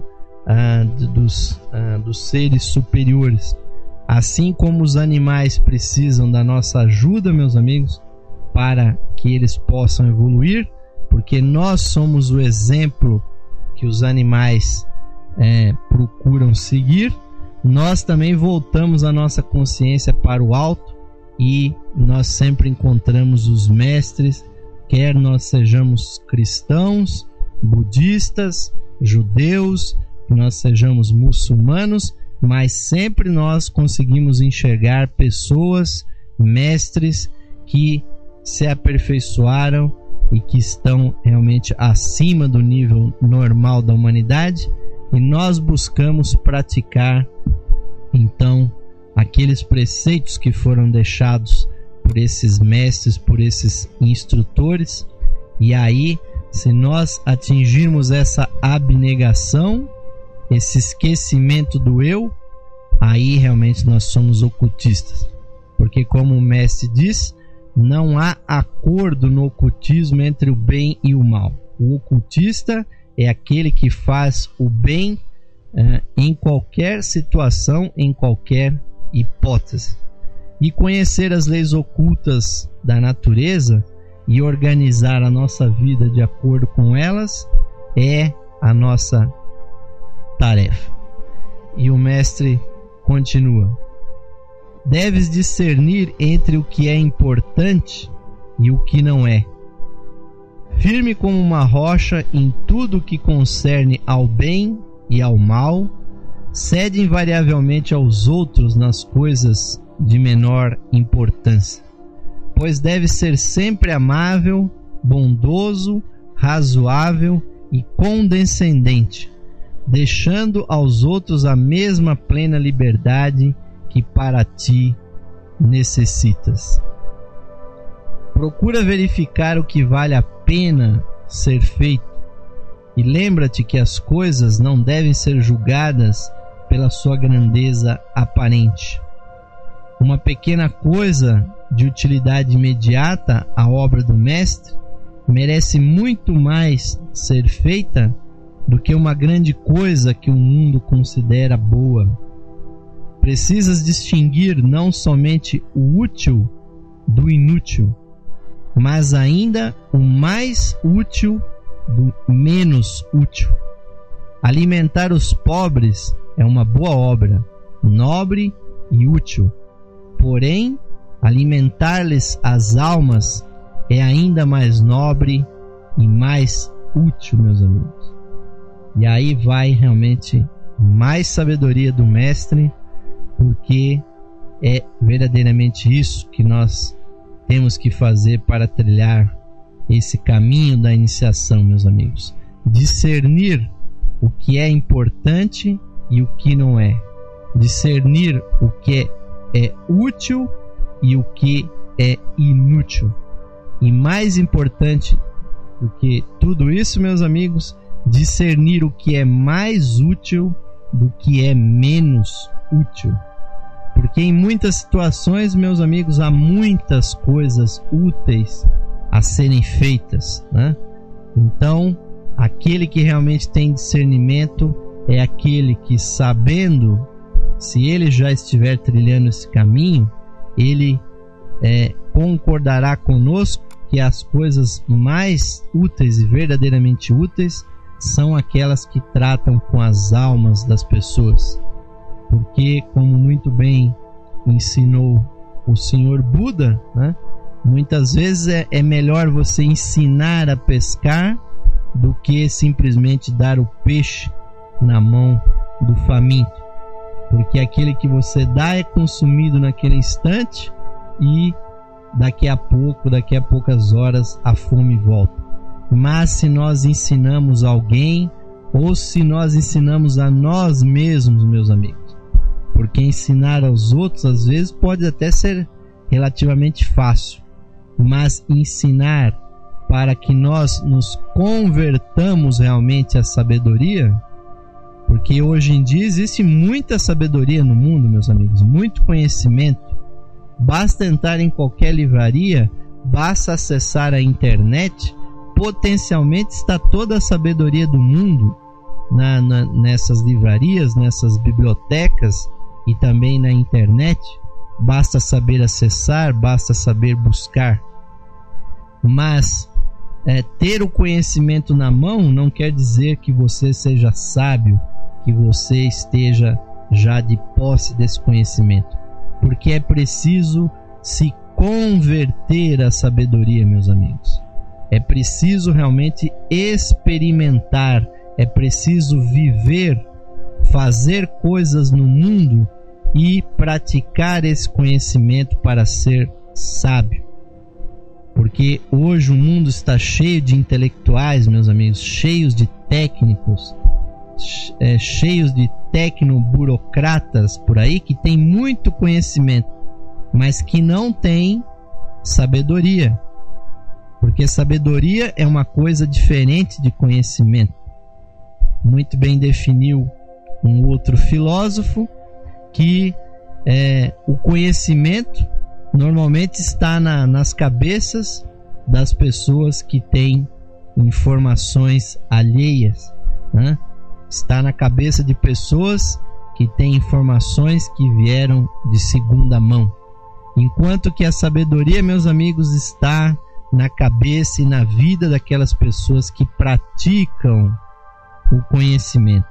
dos seres superiores. Assim como os animais precisam da nossa ajuda, meus amigos, para que eles possam evoluir, porque nós somos o exemplo que os animais procuram seguir, nós também voltamos a nossa consciência para o alto e nós sempre encontramos os mestres, quer nós sejamos cristãos, budistas, judeus, que nós sejamos muçulmanos, mas sempre nós conseguimos enxergar pessoas, mestres que se aperfeiçoaram e que estão realmente acima do nível normal da humanidade, e nós buscamos praticar então aqueles preceitos que foram deixados por esses mestres, por esses instrutores. E aí, se nós atingirmos essa abnegação, esse esquecimento do eu, aí realmente nós somos ocultistas, porque como o mestre diz, não há acordo no ocultismo entre o bem e o mal. O ocultista é aquele que faz o bem em qualquer situação, em qualquer hipótese. E conhecer as leis ocultas da natureza e organizar a nossa vida de acordo com elas é a nossa tarefa. E o mestre continua: deves discernir entre o que é importante e o que não é. Firme como uma rocha em tudo o que concerne ao bem e ao mal, cede invariavelmente aos outros nas coisas de menor importância, pois deve ser sempre amável, bondoso, razoável e condescendente, deixando aos outros a mesma plena liberdade que para ti necessitas. Procura verificar o que vale a pena ser feito e lembra-te que as coisas não devem ser julgadas pela sua grandeza aparente. Uma pequena coisa de utilidade imediata à obra do mestre merece muito mais ser feita do que uma grande coisa que o mundo considera boa. Precisas distinguir não somente o útil do inútil, mas ainda o mais útil do menos útil. Alimentar os pobres é uma boa obra, nobre e útil. Porém, alimentar-lhes as almas é ainda mais nobre e mais útil, meus amigos. E aí vai realmente mais sabedoria do mestre, porque é verdadeiramente isso que nós temos que fazer para trilhar esse caminho da iniciação, meus amigos. Discernir o que é importante e o que não é. Discernir o que é útil e o que é inútil. E mais importante do que tudo isso, meus amigos, discernir o que é mais útil do que é menos útil. Porque em muitas situações, meus amigos, há muitas coisas úteis a serem feitas, né? Então, aquele que realmente tem discernimento é aquele que, sabendo, se ele já estiver trilhando esse caminho, ele concordará conosco que as coisas mais úteis e verdadeiramente úteis são aquelas que tratam com as almas das pessoas. Porque, como muito bem ensinou o Senhor Buda, né, muitas vezes é melhor você ensinar a pescar do que simplesmente dar o peixe na mão do faminto. Porque aquele que você dá é consumido naquele instante e daqui a poucas horas a fome volta. Mas se nós ensinamos alguém, ou se nós ensinamos a nós mesmos, meus amigos, porque ensinar aos outros às vezes pode até ser relativamente fácil, mas ensinar para que nós nos convertamos realmente à sabedoria, porque hoje em dia existe muita sabedoria no mundo, meus amigos, muito conhecimento. Basta entrar em qualquer livraria, basta acessar a internet, potencialmente está toda a sabedoria do mundo nessas livrarias, nessas bibliotecas e também na internet. Basta saber acessar, basta saber buscar. Mas ter o conhecimento na mão não quer dizer que você seja sábio, que você esteja já de posse desse conhecimento, porque é preciso se converter à sabedoria, meus amigos. É preciso realmente experimentar, é preciso viver, fazer coisas no mundo e praticar esse conhecimento para ser sábio. Porque hoje o mundo está cheio de intelectuais, meus amigos, cheios de técnicos, cheios de tecnoburocratas por aí que tem muito conhecimento, mas que não tem sabedoria. Porque sabedoria é uma coisa diferente de conhecimento. Muito bem definiu um outro filósofo que o conhecimento normalmente está nas cabeças das pessoas que têm informações alheias, né? Está na cabeça de pessoas que têm informações que vieram de segunda mão, enquanto que a sabedoria, meus amigos, está na cabeça e na vida daquelas pessoas que praticam o conhecimento.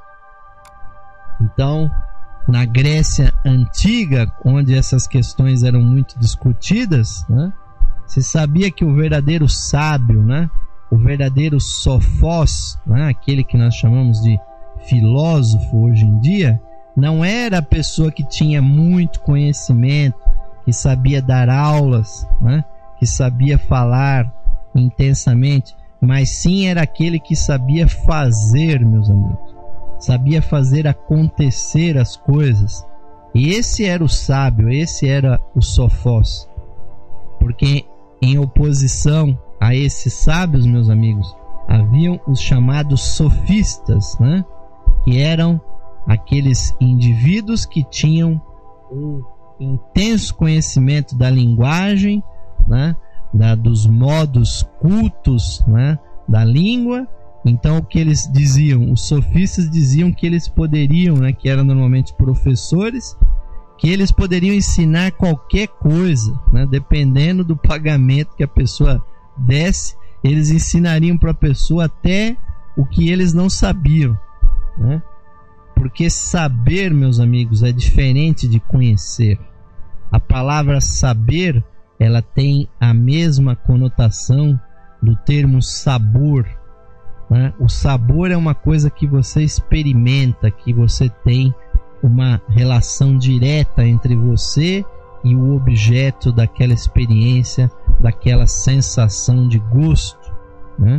Então, na Grécia Antiga, onde essas questões eram muito discutidas, né, se sabia que o verdadeiro sábio, né, o verdadeiro sofós, né, aquele que nós chamamos de filósofo hoje em dia, não era a pessoa que tinha muito conhecimento, que sabia dar aulas, né? Que sabia falar intensamente, mas sim era aquele que sabia fazer, meus amigos. Sabia fazer acontecer as coisas. E esse era o sábio, esse era o sofós. Porque em oposição a esses sábios, meus amigos, haviam os chamados sofistas, né? Que eram aqueles indivíduos que tinham um intenso conhecimento da linguagem, né? Dos modos cultos, né? Da língua. Então, o que eles diziam? Os sofistas diziam que eles poderiam, né? Que eram normalmente professores, que eles poderiam ensinar qualquer coisa, né? Dependendo do pagamento que a pessoa desse, eles ensinariam para a pessoa até o que eles não sabiam, né? Porque saber, meus amigos, é diferente de conhecer. A palavra saber, ela tem a mesma conotação do termo sabor, né? O sabor é uma coisa que você experimenta, que você tem uma relação direta entre você e o objeto daquela experiência, daquela sensação de gosto, né?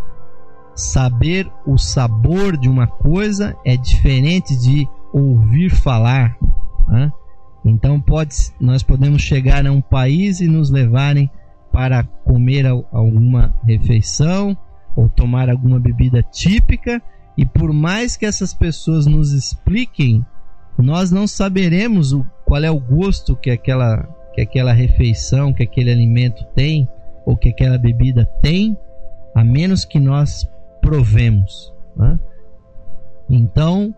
Saber o sabor de uma coisa é diferente de ouvir falar, né? Então nós podemos chegar a um país e nos levarem para comer alguma refeição ou tomar alguma bebida típica, e por mais que essas pessoas nos expliquem, nós não saberemos qual é o gosto que aquela refeição, que aquele alimento tem, ou que aquela bebida tem, a menos que nós provemos, né? Então,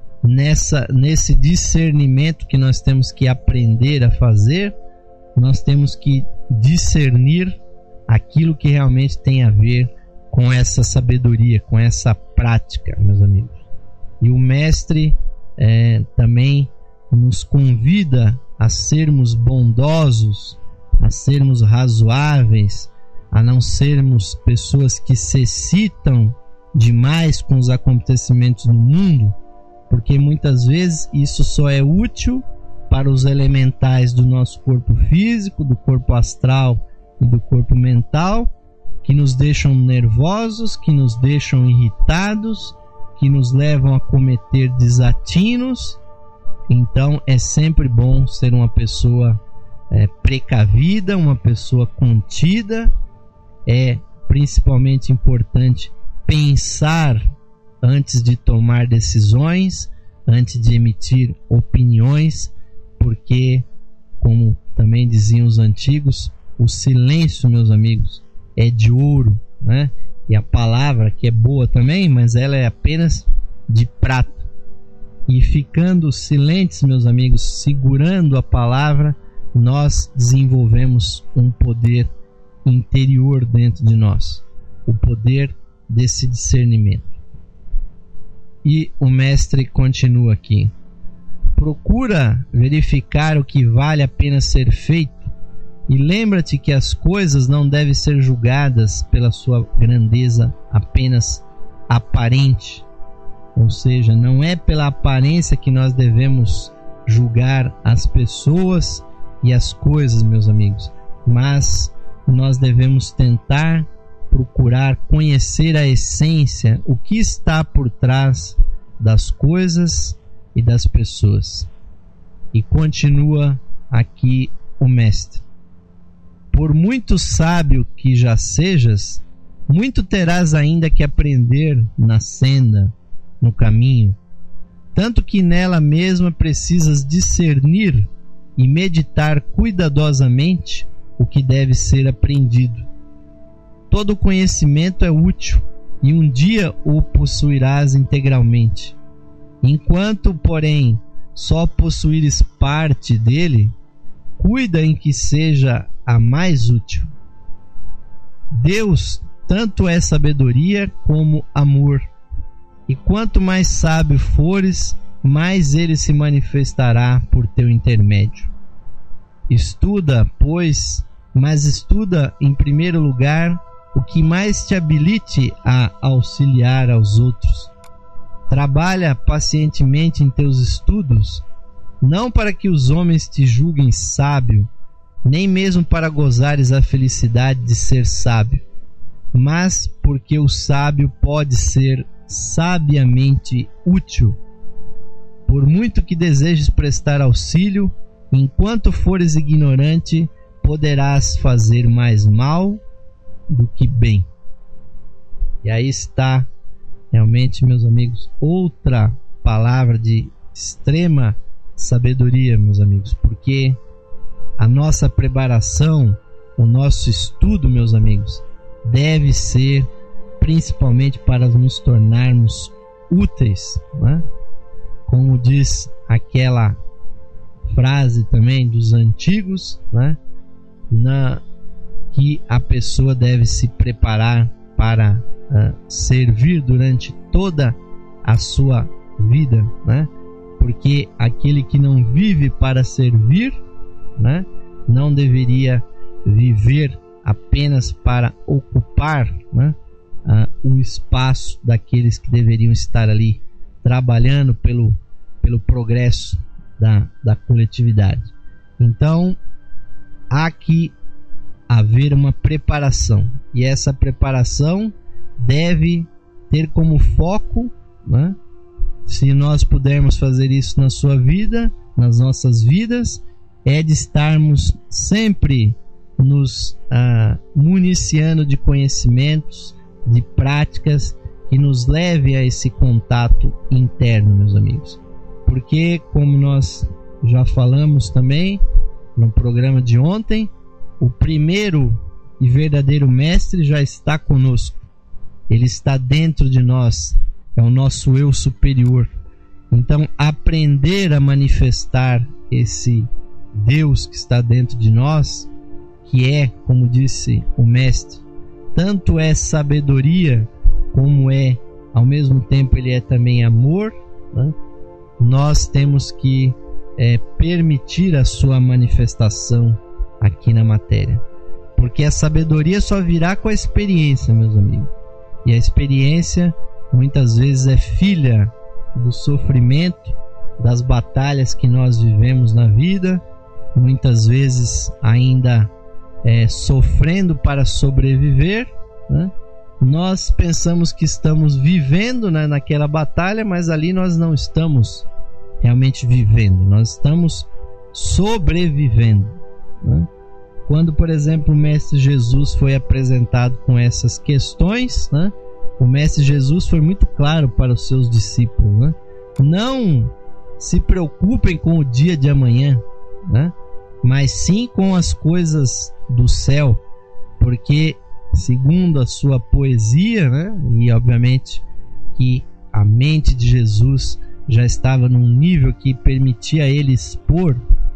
nesse discernimento que nós temos que aprender a fazer, nós temos que discernir aquilo que realmente tem a ver com essa sabedoria, com essa prática, meus amigos. E o mestre também nos convida a sermos bondosos, a sermos razoáveis, a não sermos pessoas que se excitam demais com os acontecimentos no mundo, porque muitas vezes isso só é útil para os elementais do nosso corpo físico, do corpo astral e do corpo mental, que nos deixam nervosos, que nos deixam irritados, que nos levam a cometer desatinos. Então é sempre bom ser uma pessoa precavida, uma pessoa contida. É principalmente importante pensar antes de tomar decisões, antes de emitir opiniões, porque, como também diziam os antigos, o silêncio, meus amigos, é de ouro, né? E a palavra, que é boa também, mas ela é apenas de prata. E ficando silentes, meus amigos, segurando a palavra, nós desenvolvemos um poder interior dentro de nós, o poder desse discernimento. E o mestre continua aqui: procura verificar o que vale a pena ser feito, e lembra-te que as coisas não devem ser julgadas pela sua grandeza apenas aparente. Ou seja, não é pela aparência que nós devemos julgar as pessoas e as coisas, meus amigos, mas nós devemos tentar procurar conhecer a essência, o que está por trás das coisas e das pessoas. E continua aqui o mestre: por muito sábio que já sejas, muito terás ainda que aprender na senda, no caminho, tanto que nela mesma precisas discernir e meditar cuidadosamente o que deve ser aprendido. Todo conhecimento é útil, e um dia o possuirás integralmente. Enquanto, porém, só possuires parte dele, cuida em que seja a mais útil. Deus tanto é sabedoria como amor, e quanto mais sábio fores, mais ele se manifestará por teu intermédio. Estuda, pois, mas estuda em primeiro lugar o que mais te habilite a auxiliar aos outros. Trabalha pacientemente em teus estudos, Não para que os homens te julguem sábio, nem mesmo para gozares a felicidade de ser sábio, mas porque o sábio pode ser sabiamente útil. Por muito que desejes prestar auxílio, enquanto fores ignorante, poderás fazer mais mal do que bem. E aí está, realmente, meus amigos, outra palavra de extrema sabedoria, meus amigos, porque a nossa preparação, o nosso estudo, meus amigos, deve ser principalmente para nos tornarmos úteis, né? Como diz aquela frase também dos antigos, né? Que a pessoa deve se preparar para servir durante toda a sua vida, né? Porque aquele que não vive para servir, né, não deveria viver apenas para ocupar, né, o espaço daqueles que deveriam estar ali trabalhando pelo progresso da coletividade. Então, há que haver uma preparação, e essa preparação deve ter como foco, né, se nós pudermos fazer isso na sua vida, nas nossas vidas, é de estarmos sempre nos municiando de conhecimentos, de práticas que nos leve a esse contato interno, meus amigos. Porque, como nós já falamos também no programa de ontem, o primeiro e verdadeiro mestre já está conosco. Ele está dentro de nós, é o nosso eu superior. Então, aprender a manifestar esse Deus que está dentro de nós, que é, como disse o mestre, tanto é sabedoria como é, ao mesmo tempo, ele é também amor, né? Nós temos que permitir a sua manifestação aqui na matéria, porque a sabedoria só virá com a experiência, meus amigos, e a experiência muitas vezes é filha do sofrimento, das batalhas que nós vivemos na vida, muitas vezes ainda sofrendo para sobreviver, né? Nós pensamos que estamos vivendo, né, naquela batalha, mas ali nós não estamos realmente vivendo, nós estamos sobrevivendo, né? Quando, por exemplo, o Mestre Jesus foi apresentado com essas questões, né, o Mestre Jesus foi muito claro para os seus discípulos, né? Não se preocupem com o dia de amanhã, né, mas sim com as coisas do céu, porque segundo a sua poesia, né, e obviamente que a mente de Jesus já estava num nível que permitia a ele expor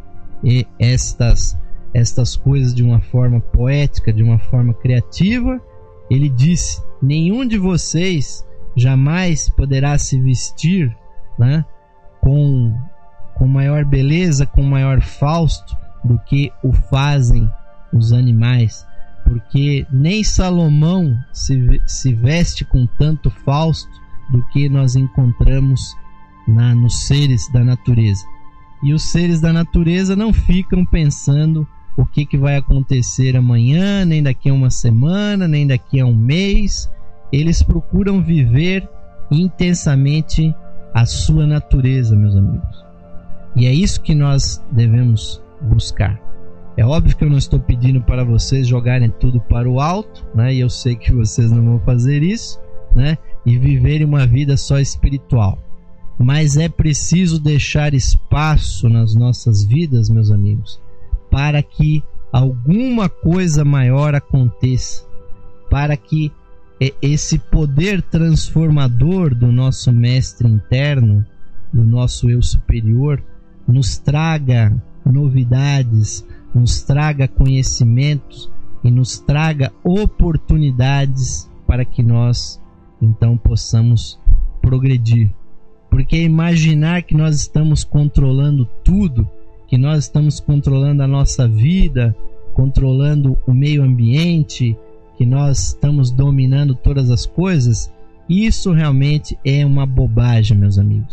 estas coisas de uma forma poética, de uma forma criativa. Ele disse: nenhum de vocês jamais poderá se vestir, né, com maior beleza, com maior fausto do que o fazem os animais, porque nem Salomão se veste com tanto fausto do que nós encontramos nos seres da natureza. E os seres da natureza não ficam pensando o que vai acontecer amanhã, nem daqui a uma semana, nem daqui a um mês. Eles procuram viver intensamente a sua natureza, meus amigos. E é isso que nós devemos buscar. É óbvio que eu não estou pedindo para vocês jogarem tudo para o alto, né? E eu sei que vocês não vão fazer isso, né? E viverem uma vida só espiritual. Mas é preciso deixar espaço nas nossas vidas, meus amigos, para que alguma coisa maior aconteça, para que esse poder transformador do nosso mestre interno, do nosso eu superior, nos traga novidades, nos traga conhecimentos e nos traga oportunidades para que nós então possamos progredir. Porque imaginar que nós estamos controlando tudo, que nós estamos controlando a nossa vida, controlando o meio ambiente, que nós estamos dominando todas as coisas, isso realmente é uma bobagem, meus amigos.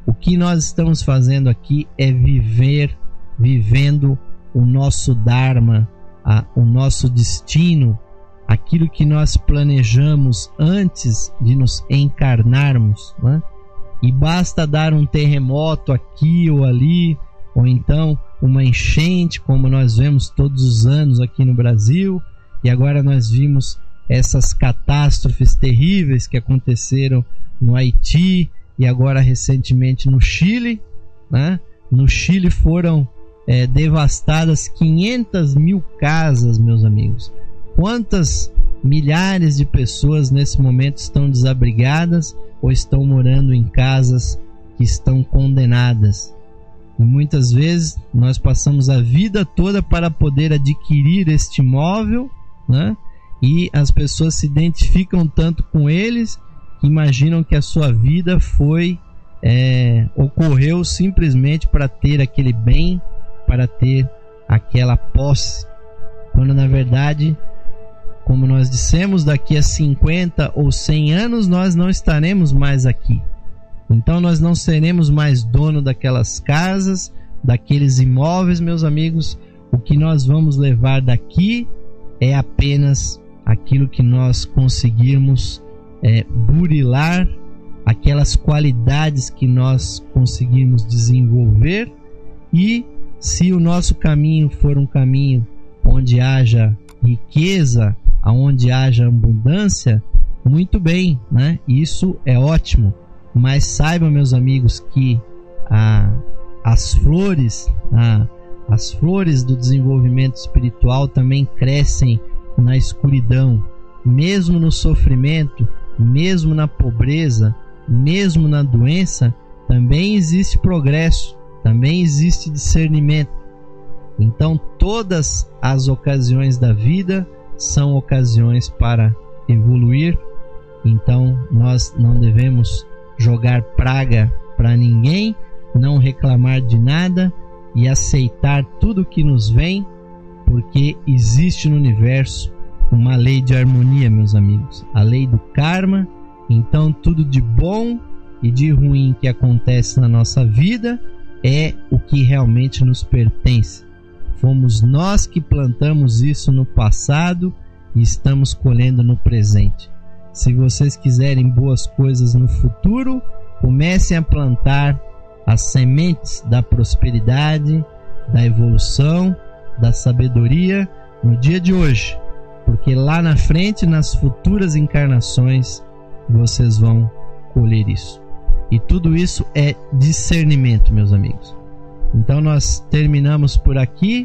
O que nós estamos fazendo aqui é vivendo o nosso Dharma, o nosso destino, aquilo que nós planejamos antes de nos encarnarmos, né? E basta dar um terremoto aqui ou ali, ou então uma enchente, como nós vemos todos os anos aqui no Brasil, e agora nós vimos essas catástrofes terríveis que aconteceram no Haiti e agora recentemente no Chile, né? No Chile foram devastadas 500 mil casas, meus amigos. Quantas milhares de pessoas nesse momento estão desabrigadas ou estão morando em casas que estão condenadas? E muitas vezes nós passamos a vida toda para poder adquirir este imóvel, né? E as pessoas se identificam tanto com eles que imaginam que a sua vida ocorreu simplesmente para ter aquele bem, para ter aquela posse, quando na verdade, como nós dissemos, daqui a 50 ou 100 anos nós não estaremos mais aqui. Então nós não seremos mais dono daquelas casas, daqueles imóveis, meus amigos. O que nós vamos levar daqui é apenas aquilo que nós conseguirmos burilar, aquelas qualidades que nós conseguirmos desenvolver. E se o nosso caminho for um caminho onde haja riqueza, aonde haja abundância, muito bem, né? Isso é ótimo. Mas saibam, meus amigos, que as flores do desenvolvimento espiritual também crescem na escuridão, mesmo no sofrimento, mesmo na pobreza, mesmo na doença, também existe progresso, também existe discernimento. Então todas as ocasiões da vida são ocasiões para evoluir. Então nós não devemos jogar praga para ninguém, não reclamar de nada e aceitar tudo que nos vem, porque existe no universo uma lei de harmonia, meus amigos, a lei do karma. Então tudo de bom e de ruim que acontece na nossa vida é o que realmente nos pertence. Fomos nós que plantamos isso no passado e estamos colhendo no presente. Se vocês quiserem boas coisas no futuro, comecem a plantar as sementes da prosperidade, da evolução, da sabedoria no dia de hoje, porque lá na frente, nas futuras encarnações, vocês vão colher isso. E tudo isso é discernimento, meus amigos. Então nós terminamos por aqui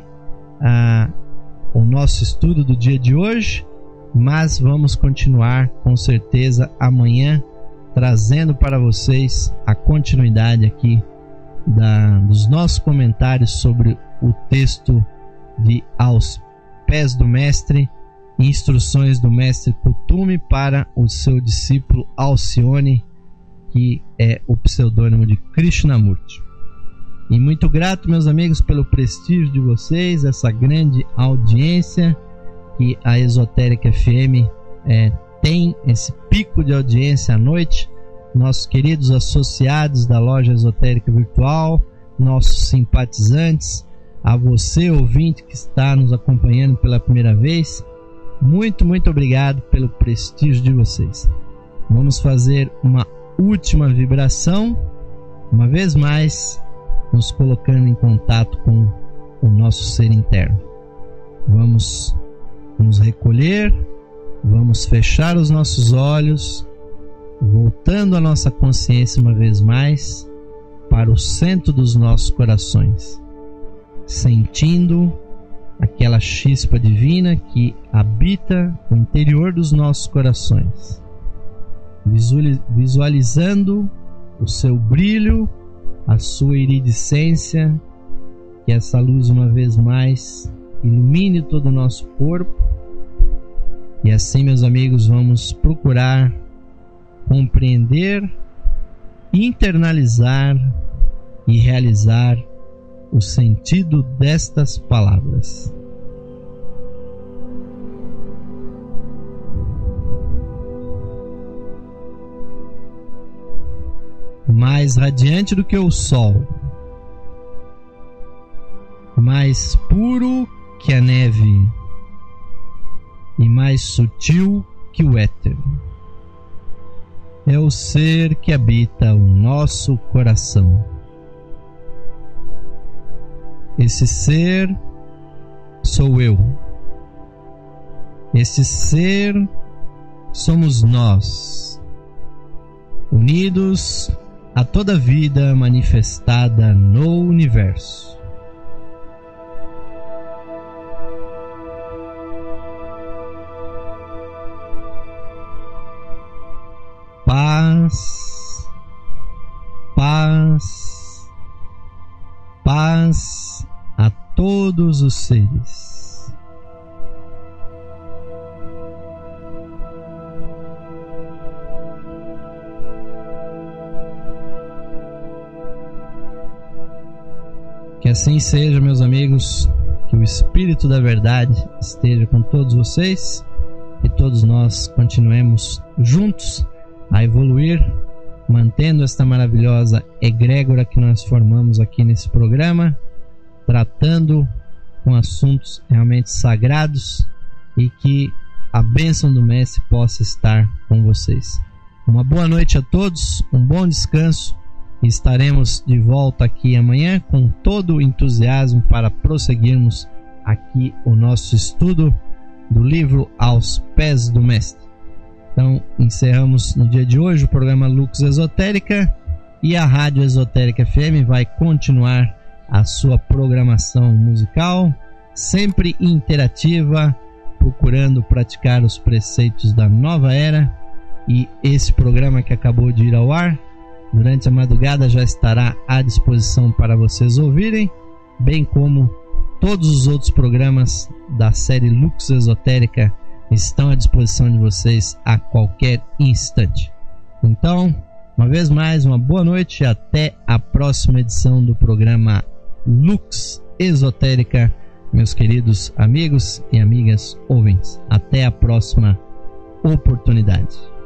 o nosso estudo do dia de hoje, mas vamos continuar com certeza amanhã, trazendo para vocês a continuidade aqui dos nossos comentários sobre o texto de Aos Pés do Mestre, instruções do Mestre Kuthumi para o seu discípulo Alcione, que é o pseudônimo de Krishnamurti. E muito grato, meus amigos, pelo prestígio de vocês, essa grande audiência que a Esotérica FM tem, esse pico de audiência à noite. Nossos queridos associados da loja Esotérica Virtual, nossos simpatizantes, a você, ouvinte, que está nos acompanhando pela primeira vez, muito obrigado pelo prestígio de vocês. Vamos fazer uma última vibração, uma vez mais, nos colocando em contato com o nosso ser interno. Vamos nos recolher, vamos fechar os nossos olhos, voltando a nossa consciência uma vez mais para o centro dos nossos corações, sentindo aquela chispa divina que habita no interior dos nossos corações, visualizando o seu brilho, a sua iridescência, que essa luz uma vez mais ilumine todo o nosso corpo. E assim, meus amigos, vamos procurar compreender, internalizar e realizar o sentido destas palavras. Mais mais radiante do que o sol, mais puro que a neve e mais sutil que o éter. É o ser que habita o nosso coração. Esse ser sou eu. Esse ser somos nós, unidos a toda vida manifestada no universo. Paz, paz, paz a todos os seres. Que assim seja, meus amigos, que o Espírito da Verdade esteja com todos vocês e todos nós continuemos juntos a evoluir, mantendo esta maravilhosa egrégora que nós formamos aqui nesse programa, tratando com assuntos realmente sagrados, e que a bênção do Mestre possa estar com vocês. Uma boa noite a todos, um bom descanso, e estaremos de volta aqui amanhã com todo o entusiasmo para prosseguirmos aqui o nosso estudo do livro Aos Pés do Mestre. Então, encerramos no dia de hoje o programa Lux Esotérica, e a Rádio Esotérica FM vai continuar a sua programação musical, sempre interativa, procurando praticar os preceitos da nova era. E esse programa que acabou de ir ao ar, durante a madrugada, já estará à disposição para vocês ouvirem, bem como todos os outros programas da série Lux Esotérica estão à disposição de vocês a qualquer instante. Então, uma vez mais, uma boa noite e até a próxima edição do programa Lux Esotérica, meus queridos amigos e amigas ouvintes. Até a próxima oportunidade.